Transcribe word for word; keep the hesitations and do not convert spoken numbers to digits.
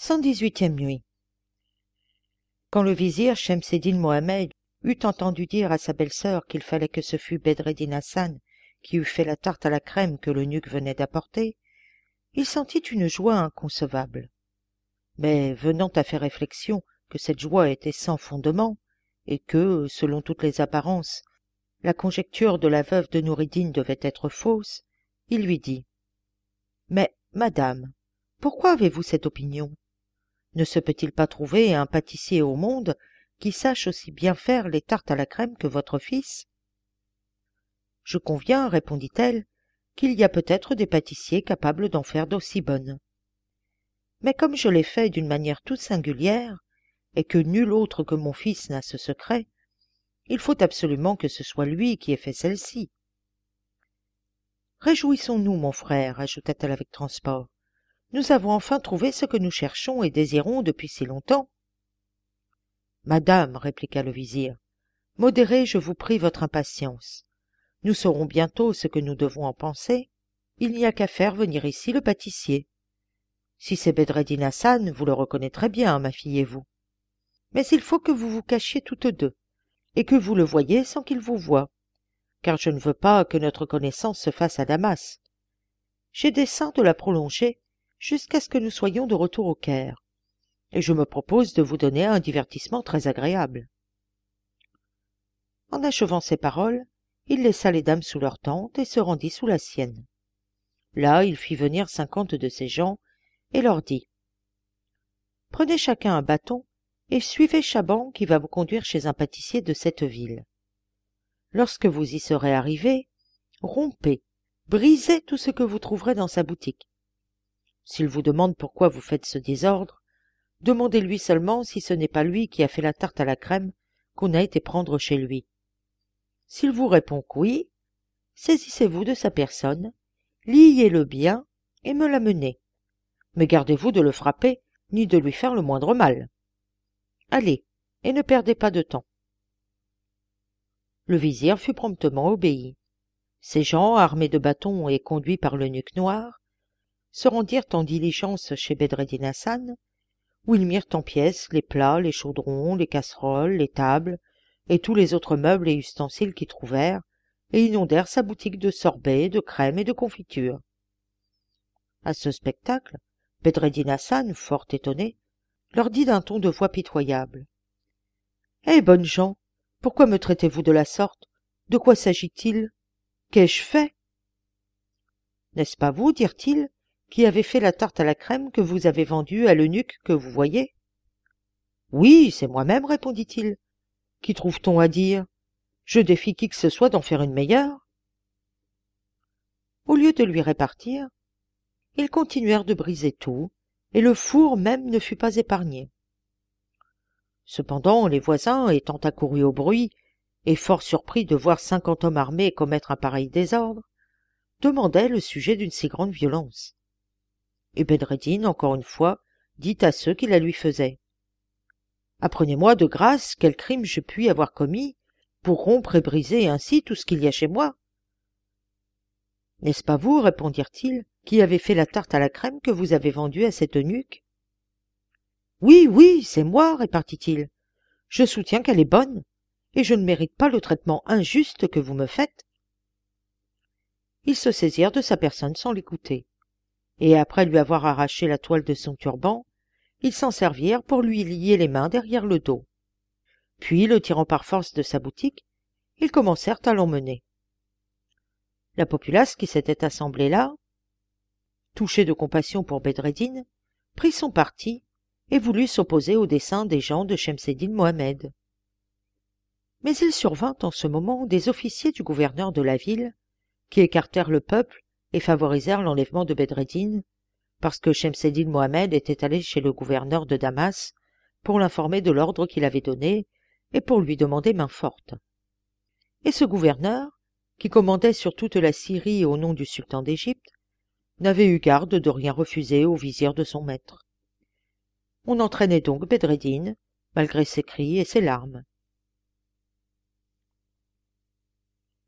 cent dix-huitième nuit. Quand le vizir Shemseddin Mohammed eut entendu dire à sa belle-sœur qu'il fallait que ce fût Bedreddin Hassan qui eût fait la tarte à la crème que l'eunuque venait d'apporter, il sentit une joie inconcevable. Mais venant à faire réflexion que cette joie était sans fondement, et que, selon toutes les apparences, la conjecture de la veuve de Noureddin devait être fausse, il lui dit « Mais, madame, pourquoi avez-vous cette opinion ? Ne se peut-il pas trouver un pâtissier au monde qui sache aussi bien faire les tartes à la crème que votre fils ?»« Je conviens, répondit-elle, qu'il y a peut-être des pâtissiers capables d'en faire d'aussi bonnes. Mais comme je l'ai fait d'une manière toute singulière, et que nul autre que mon fils n'a ce secret, il faut absolument que ce soit lui qui ait fait celle-ci. »« Réjouissons-nous, mon frère, ajouta-t-elle avec transport. Nous avons enfin trouvé ce que nous cherchons et désirons depuis si longtemps. »« Madame, répliqua le vizir, modérez, je vous prie, votre impatience. Nous saurons bientôt ce que nous devons en penser. Il n'y a qu'à faire venir ici le pâtissier. Si c'est Bedreddin Hassan, vous le reconnaîtrez bien, ma fille et vous. Mais il faut que vous vous cachiez toutes deux, et que vous le voyiez sans qu'il vous voie, car je ne veux pas que notre connaissance se fasse à Damas. J'ai dessein de la prolonger jusqu'à ce que nous soyons de retour au Caire, et je me propose de vous donner un divertissement très agréable. » En achevant ces paroles, il laissa les dames sous leur tente et se rendit sous la sienne. Là, il fit venir cinquante de ses gens et leur dit « Prenez chacun un bâton et suivez Chaban qui va vous conduire chez un pâtissier de cette ville. Lorsque vous y serez arrivés, rompez, brisez tout ce que vous trouverez dans sa boutique. S'il vous demande pourquoi vous faites ce désordre, demandez-lui seulement si ce n'est pas lui qui a fait la tarte à la crème qu'on a été prendre chez lui. S'il vous répond que oui, saisissez-vous de sa personne, liez-le bien et me l'amenez. Mais gardez-vous de le frapper ni de lui faire le moindre mal. Allez, et ne perdez pas de temps. » Le vizir fut promptement obéi. Ses gens, armés de bâtons et conduits par l'eunuque noir, se rendirent en diligence chez Bedreddin Hassan, où ils mirent en pièces les plats, les chaudrons, les casseroles, les tables, et tous les autres meubles et ustensiles qu'ils trouvèrent, et inondèrent sa boutique de sorbets, de crèmes et de confitures. À ce spectacle, Bedreddin Hassan, fort étonné, leur dit d'un ton de voix pitoyable. « Eh, bonnes gens, pourquoi me traitez-vous de la sorte? De quoi s'agit-il? Qu'ai-je fait ?»« N'est-ce pas vous, dirent-ils, qui avez fait la tarte à la crème que vous avez vendue à l'eunuque que vous voyez ?»« Oui, c'est moi-même, répondit-il. Qu'y trouve-t-on à dire? Je défie qui que ce soit d'en faire une meilleure. » Au lieu de lui répartir, ils continuèrent de briser tout, et le four même ne fut pas épargné. Cependant, les voisins, étant accourus au bruit, et fort surpris de voir cinquante hommes armés commettre un pareil désordre, demandaient le sujet d'une si grande violence. Et Bedreddin, encore une fois, dit à ceux qui la lui faisaient « Apprenez-moi de grâce quel crime je puis avoir commis pour rompre et briser ainsi tout ce qu'il y a chez moi. »« N'est-ce pas vous, répondirent-ils, qui avez fait la tarte à la crème que vous avez vendue à cette eunuque ?»« Oui, oui, c'est moi, répartit-il. Je soutiens qu'elle est bonne, et je ne mérite pas le traitement injuste que vous me faites. » Ils se saisirent de sa personne sans l'écouter, et après lui avoir arraché la toile de son turban, ils s'en servirent pour lui lier les mains derrière le dos. Puis, le tirant par force de sa boutique, ils commencèrent à l'emmener. La populace qui s'était assemblée là, touchée de compassion pour Bedreddin, prit son parti et voulut s'opposer au dessein des gens de Shemseddin Mohammed. Mais il survint en ce moment des officiers du gouverneur de la ville qui écartèrent le peuple et favorisèrent l'enlèvement de Bedreddin, parce que Shemseddin Mohammed était allé chez le gouverneur de Damas pour l'informer de l'ordre qu'il avait donné et pour lui demander main forte. Et ce gouverneur, qui commandait sur toute la Syrie au nom du sultan d'Égypte, n'avait eu garde de rien refuser au vizir de son maître. On entraînait donc Bedreddin, malgré ses cris et ses larmes,